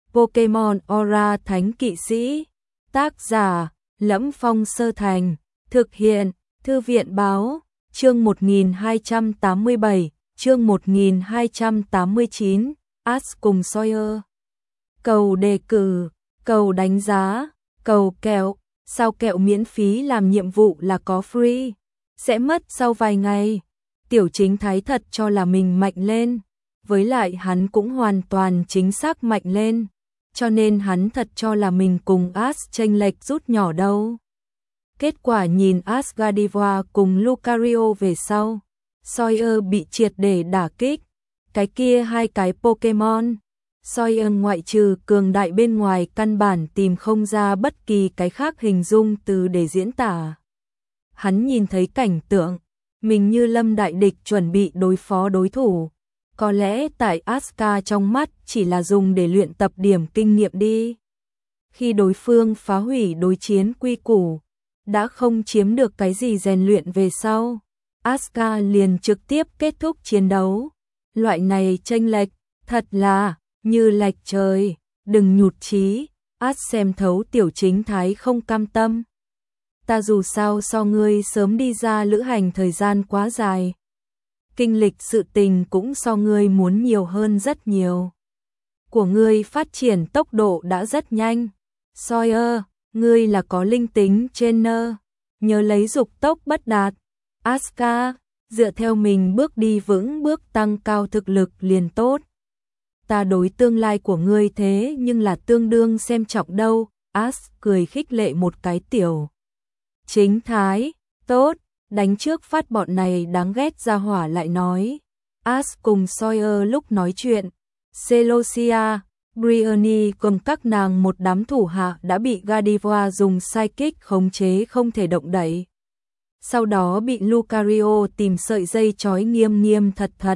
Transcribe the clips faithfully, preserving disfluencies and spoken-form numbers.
Pokemon Aura Thánh Kỵ Sĩ. Tác giả: Lẫm Phong Sơ Thành. Thực hiện: Thư viện báo. Chương một nghìn hai trăm tám mươi bảy, chương một nghìn hai trăm tám mươi chín, Ash cùng Sawyer. Cầu đề cử, cầu đánh giá, cầu kẹo, sao kẹo miễn phí làm nhiệm vụ là có free, sẽ mất sau vài ngày. Tiểu Chính Thái thật cho là mình mạnh lên, với lại hắn cũng hoàn toàn chính xác mạnh lên, cho nên hắn thật cho là mình cùng Ash chênh lệch rút nhỏ đâu. Kết quả nhìn Asgardiva cùng Lucario về sau, Sawyer bị triệt để đả kích. Cái kia hai cái Pokemon, Sawyer ngoại trừ cường đại bên ngoài căn bản tìm không ra bất kỳ cái khác hình dung từ để diễn tả. Hắn nhìn thấy cảnh tượng, mình như lâm đại địch chuẩn bị đối phó đối thủ. Có lẽ tại Asuka trong mắt chỉ là dùng để luyện tập điểm kinh nghiệm đi. Khi đối phương phá hủy đối chiến quy củ, đã không chiếm được cái gì rèn luyện về sau, Asuka liền trực tiếp kết thúc chiến đấu. Loại này chênh lệch, thật là như lệch trời, đừng nhụt chí. Ash xem thấu Tiểu Chính Thái không cam tâm. Ta dù sao so ngươi sớm đi ra lữ hành thời gian quá dài, kinh lịch sự tình cũng so ngươi muốn nhiều hơn rất nhiều. Của ngươi phát triển tốc độ đã rất nhanh. Sawyer, ngươi là có linh tính trainer, nhớ lấy dục tốc bất đạt. Asuka, dựa theo mình bước đi vững bước tăng cao thực lực liền tốt. Ta đối tương lai của ngươi thế nhưng là tương đương xem trọng đâu. Ash cười khích lệ một cái. Tiểu Chính Thái, tốt, đánh trước phát bọn này đáng ghét ra hỏa lại nói. Ash cùng Sawyer lúc nói chuyện, Celosia, Briony cùng các nàng một đám thủ hạ đã bị Gardevoir dùng psychic khống chế không thể động đậy. Sau đó bị Lucario tìm sợi dây trói nghiêm nghiêm thật thật.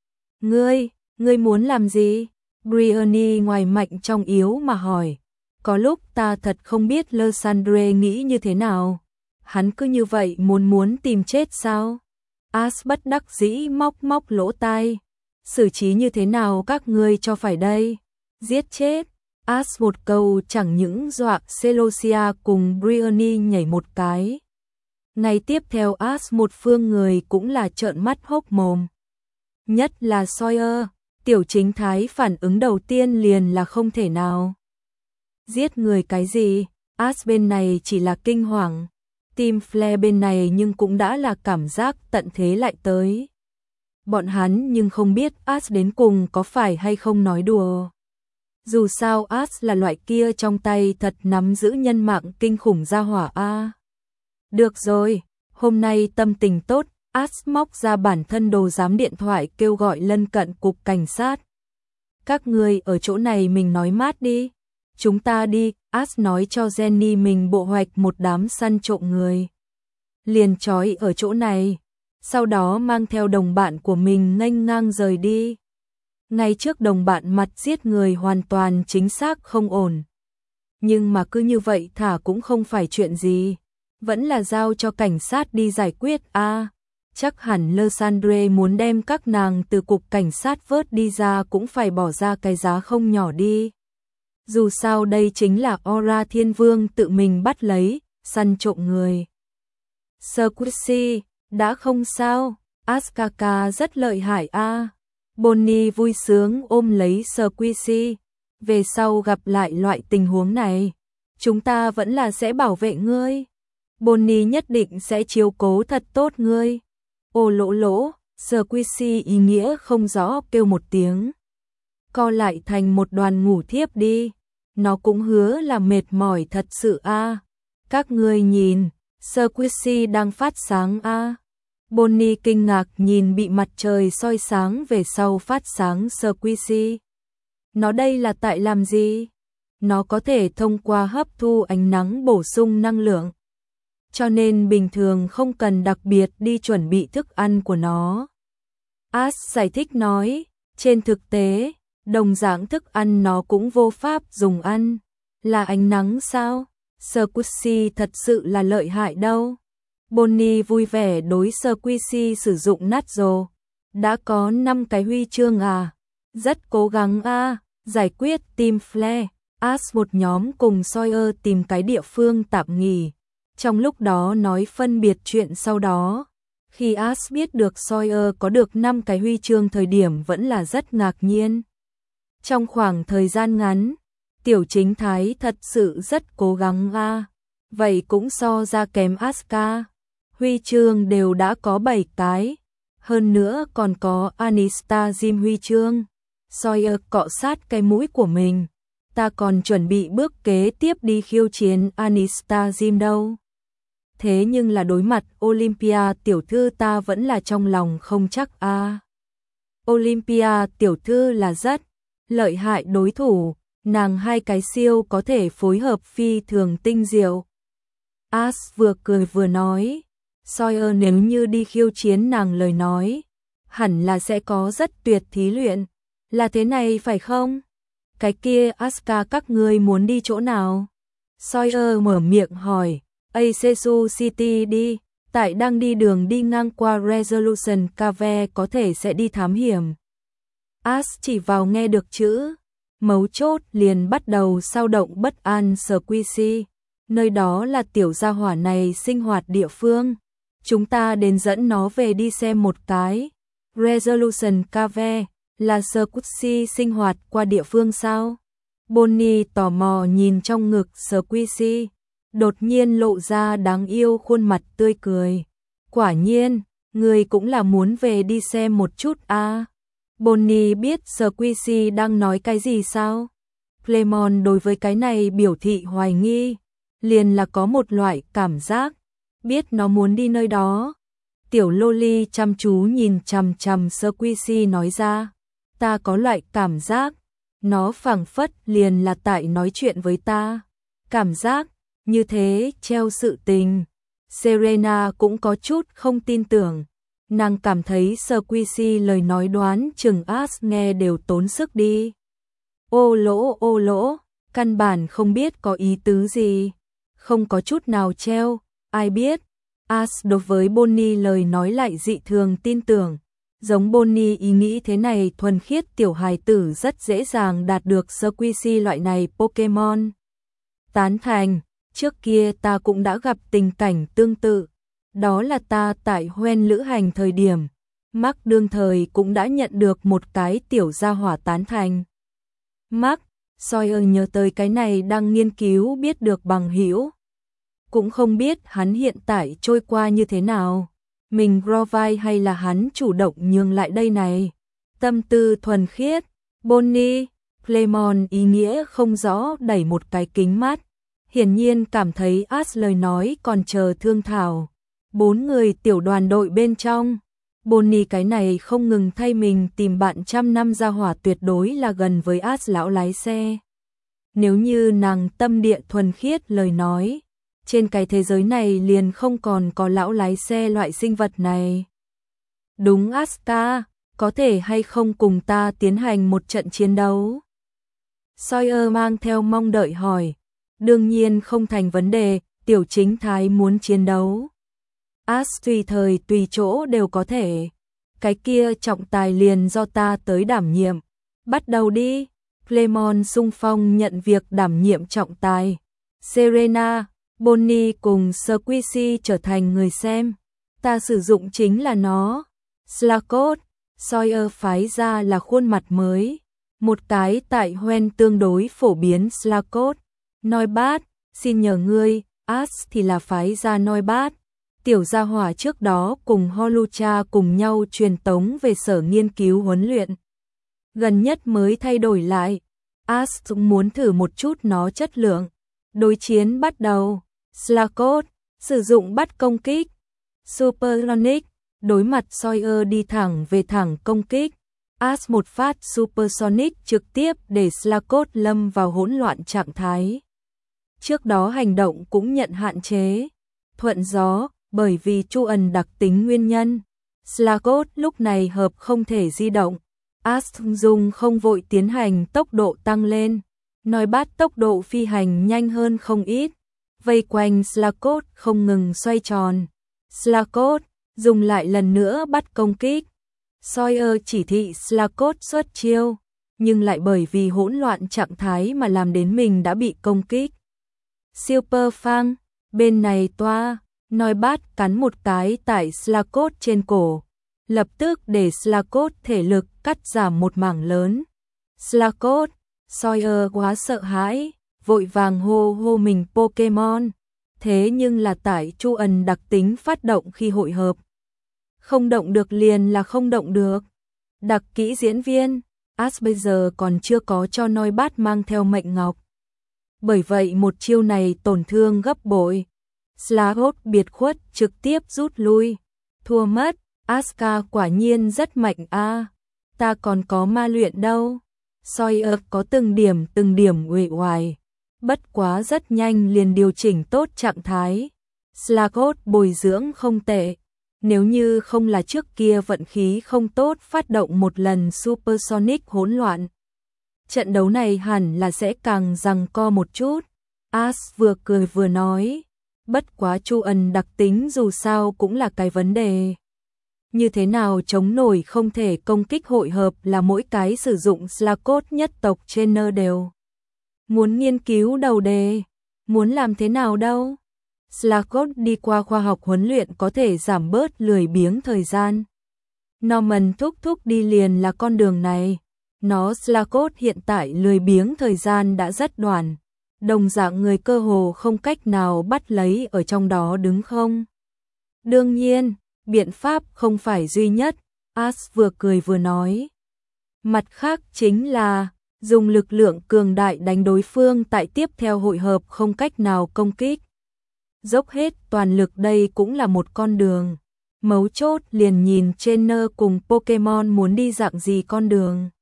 Ngươi, ngươi muốn làm gì? Briony ngoài mạnh trong yếu mà hỏi. Có lúc ta thật không biết Lysandre nghĩ như thế nào. Hắn cứ như vậy muốn muốn tìm chết sao? Ash bất đắc dĩ móc móc lỗ tai. Xử trí như thế nào các ngươi cho phải đây? Giết chết. Ash một câu chẳng những dọa Celosia cùng Briony nhảy một cái. Ngày tiếp theo Ash một phương người cũng là trợn mắt hốc mồm. Nhất là Sawyer, Tiểu Chính Thái phản ứng đầu tiên liền là không thể nào. Giết người cái gì? Ash bên này chỉ là kinh hoàng. Team Flare bên này nhưng cũng đã là cảm giác tận thế lại tới. Bọn hắn nhưng không biết Ash đến cùng có phải hay không nói đùa. Dù sao Ash là loại kia trong tay thật nắm giữ nhân mạng kinh khủng ra hỏa a. Được rồi, hôm nay tâm tình tốt, Ash móc ra bản thân đồ giám điện thoại kêu gọi lân cận cục cảnh sát. Các người ở chỗ này mình nói mát đi. Chúng ta đi. Ash nói cho Jenny mình bộ hoạch một đám săn trộm người. Liền trói ở chỗ này. Sau đó mang theo đồng bạn của mình nghênh ngang rời đi. Ngay trước đồng bạn mặt giết người hoàn toàn chính xác không ổn. Nhưng mà cứ như vậy thả cũng không phải chuyện gì. Vẫn là giao cho cảnh sát đi giải quyết a. À, chắc hẳn Lysandre muốn đem các nàng từ cục cảnh sát vớt đi ra cũng phải bỏ ra cái giá không nhỏ đi. Dù sao đây chính là Aura Thiên Vương tự mình bắt lấy, săn trộm người. Squishy, đã không sao, Askaka rất lợi hại a. À. Bonnie vui sướng ôm lấy Squishy. Về sau gặp lại loại tình huống này, chúng ta vẫn là sẽ bảo vệ ngươi. Bonnie nhất định sẽ chiếu cố thật tốt ngươi. Ô lỗ lỗ, Squishy ý nghĩa không rõ kêu một tiếng. Co lại thành một đoàn ngủ thiếp đi. Nó cũng hứa là mệt mỏi thật sự a. À. Các ngươi nhìn, Squishy đang phát sáng a. À. Bonnie kinh ngạc nhìn bị mặt trời soi sáng về sau phát sáng Squishy. Nó đây là tại làm gì? Nó có thể thông qua hấp thu ánh nắng bổ sung năng lượng. Cho nên bình thường không cần đặc biệt đi chuẩn bị thức ăn của nó. Ash giải thích nói, trên thực tế, đồng dạng thức ăn nó cũng vô pháp dùng ăn. Là ánh nắng sao? Squishy thật sự là lợi hại đâu. Bonnie vui vẻ đối Squishy sử dụng nát rồ. Đã có năm cái huy chương à? Rất cố gắng a. À. Giải quyết Team Flare, Ash một nhóm cùng Sawyer tìm cái địa phương tạm nghỉ. Trong lúc đó nói phân biệt chuyện sau đó. Khi Ash biết được Sawyer có được năm cái huy chương thời điểm vẫn là rất ngạc nhiên. Trong khoảng thời gian ngắn, tiểu chính thái thật sự rất cố gắng a. Vậy cũng so ra kém Asuka. Huy chương đều đã có bảy cái. Hơn nữa còn có Anista Jim huy chương. Sawyer cọ sát cái mũi của mình. Ta còn chuẩn bị bước kế tiếp đi khiêu chiến Anista Jim đâu. Thế nhưng là đối mặt Olympia tiểu thư ta vẫn là trong lòng không chắc a. À. Olympia tiểu thư là rất lợi hại đối thủ, nàng hai cái siêu có thể phối hợp phi thường tinh diệu. Ash vừa cười vừa nói, Sawyer nếu như đi khiêu chiến nàng lời nói, hẳn là sẽ có rất tuyệt thí luyện, là thế này phải không? Cái kia Asuka các ngươi muốn đi chỗ nào? Sawyer mở miệng hỏi, Asesu City đi, tại đang đi đường đi ngang qua Resolution Cave có thể sẽ đi thám hiểm. Ash chỉ vào nghe được chữ, mấu chốt liền bắt đầu sao động bất an Squishy, nơi đó là tiểu gia hỏa này sinh hoạt địa phương. Chúng ta đến dẫn nó về đi xem một cái. Resolution Cave là Squishy sinh hoạt qua địa phương sao? Bonnie tò mò nhìn trong ngực Squishy, đột nhiên lộ ra đáng yêu khuôn mặt tươi cười. Quả nhiên, người cũng là muốn về đi xem một chút a. À. Bonnie biết Squishy đang nói cái gì sao? Clemon đối với cái này biểu thị hoài nghi, liền là có một loại cảm giác, biết nó muốn đi nơi đó. Tiểu Loli chăm chú nhìn chằm chằm Squishy nói ra, ta có loại cảm giác, nó phảng phất liền là tại nói chuyện với ta. Cảm giác như thế treo sự tình. Serena cũng có chút không tin tưởng. Nàng cảm thấy Squishy lời nói đoán chừng Ash nghe đều tốn sức đi. Ô lỗ ô lỗ, căn bản không biết có ý tứ gì. Không có chút nào treo, ai biết. Ash đối với Bonnie lời nói lại dị thường tin tưởng. Giống Bonnie ý nghĩ thế này thuần khiết tiểu hài tử rất dễ dàng đạt được Squishy loại này Pokemon. Tán thành, trước kia ta cũng đã gặp tình cảnh tương tự. Đó là ta tại Hoenn lữ hành thời điểm. Mark đương thời cũng đã nhận được một cái tiểu gia hỏa tán thành. Mark, Sawyer nhớ tới cái này đang nghiên cứu biết được bằng hữu. Cũng không biết hắn hiện tại trôi qua như thế nào. Mình provide hay là hắn chủ động nhường lại đây này. Tâm tư thuần khiết. Bonnie, Clemon ý nghĩa không rõ đẩy một cái kính mắt. Hiển nhiên cảm thấy Ash lời nói còn chờ thương thảo. Bốn người tiểu đoàn đội bên trong. Bonnie cái này không ngừng thay mình tìm bạn trăm năm gia hỏa tuyệt đối là gần với Ash lão lái xe. Nếu như nàng tâm địa thuần khiết lời nói, trên cái thế giới này liền không còn có lão lái xe loại sinh vật này. Đúng Asuka, có thể hay không cùng ta tiến hành một trận chiến đấu? Sawyer mang theo mong đợi hỏi. Đương nhiên không thành vấn đề, tiểu chính thái muốn chiến đấu. Ash tùy thời tùy chỗ đều có thể. Cái kia trọng tài liền do ta tới đảm nhiệm. Bắt đầu đi. Clemon xung phong nhận việc đảm nhiệm trọng tài. Serena, Bonnie cùng Squishy trở thành người xem. Ta sử dụng chính là nó. Slakot, Sawyer phái ra là khuôn mặt mới. Một cái tại Hoenn tương đối phổ biến Slakot. Noibat, xin nhờ ngươi, Ash thì là phái ra Noibat. Tiểu gia hỏa trước đó cùng Holucha cùng nhau truyền tống về sở nghiên cứu huấn luyện. Gần nhất mới thay đổi lại. Ash cũng muốn thử một chút nó chất lượng. Đối chiến bắt đầu. Slakot, sử dụng bắt công kích. Supersonic, đối mặt Sawyer đi thẳng về thẳng công kích. Ash một phát Supersonic trực tiếp để Slakot lâm vào hỗn loạn trạng thái. Trước đó hành động cũng nhận hạn chế. Thuận gió, bởi vì Chu ẩn đặc tính nguyên nhân. Slakot lúc này hợp không thể di động. Ash dùng không vội tiến hành tốc độ tăng lên. Noibat tốc độ phi hành nhanh hơn không ít. Vây quanh Slakot không ngừng xoay tròn. Slakot dùng lại lần nữa bắt công kích. Sawyer chỉ thị Slakot xuất chiêu. nhưng lại bởi vì hỗn loạn trạng thái mà làm đến mình đã bị công kích. Super Fang, bên này toa, nói bát cắn một cái tại Slakot trên cổ, lập tức để Slakot thể lực cắt giảm một mảng lớn. Slakot, Sawyer quá sợ hãi, vội vàng hô hô mình Pokemon, thế nhưng là tải Chu ẩn đặc tính phát động khi hội hợp. Không động được liền là không động được. Đặc kỹ diễn viên, Ash bây giờ còn chưa có cho Noi Bát mang theo mệnh ngọc. Bởi vậy một chiêu này tổn thương gấp bội. Slakot biệt khuất trực tiếp rút lui. Thua mất, Aska quả nhiên rất mạnh a. À, ta còn có ma luyện đâu. Sawyer có từng điểm từng điểm uể oải. Bất quá rất nhanh liền điều chỉnh tốt trạng thái. Slakot bồi dưỡng không tệ. Nếu như không là trước kia vận khí không tốt phát động một lần Supersonic hỗn loạn, trận đấu này hẳn là sẽ càng giằng co một chút. Ash vừa cười vừa nói, bất quá Chu ẩn đặc tính dù sao cũng là cái vấn đề. Như thế nào chống nổi không thể công kích hội hợp là mỗi cái sử dụng Slakot nhất tộc trainer đều muốn nghiên cứu đầu đề, muốn làm thế nào đâu. Slakot đi qua khoa học huấn luyện có thể giảm bớt lười biếng thời gian. Norman thúc thúc đi liền là con đường này. Nó Slakot hiện tại lười biếng thời gian đã rất đoạn. Đồng dạng người cơ hồ không cách nào bắt lấy ở trong đó đứng không. Đương nhiên, biện pháp không phải duy nhất, Ash vừa cười vừa nói. Mặt khác chính là dùng lực lượng cường đại đánh đối phương tại tiếp theo hội hợp không cách nào công kích. Dốc hết toàn lực đây cũng là một con đường. Mấu chốt liền nhìn trainer cùng Pokemon muốn đi dạng gì con đường.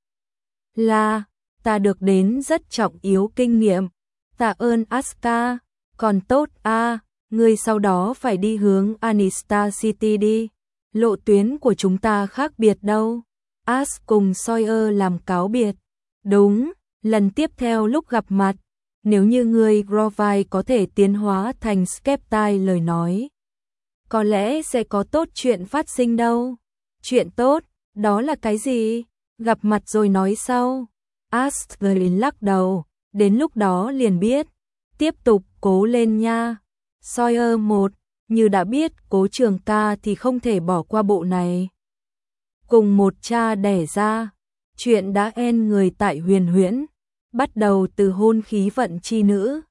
Là, ta được đến rất trọng yếu kinh nghiệm. Tạ ơn Aska, còn tốt a, à, ngươi sau đó phải đi hướng Anistar City đi. Lộ tuyến của chúng ta khác biệt đâu. Ash cùng Sawyer làm cáo biệt. Đúng, lần tiếp theo lúc gặp mặt, nếu như ngươi Grovyle có thể tiến hóa thành Sceptile lời nói, có lẽ sẽ có tốt chuyện phát sinh đâu. Chuyện tốt, đó là cái gì? Gặp mặt rồi nói sau. Astrid lắc đầu, đến lúc đó liền biết. Tiếp tục cố lên nha. Sawyer một, như đã biết Cố Trường Ca thì không thể bỏ qua bộ này. Cùng một cha đẻ ra, chuyện đã en người tại Huyền Huyễn, bắt đầu từ hôn khí vận chi nữ.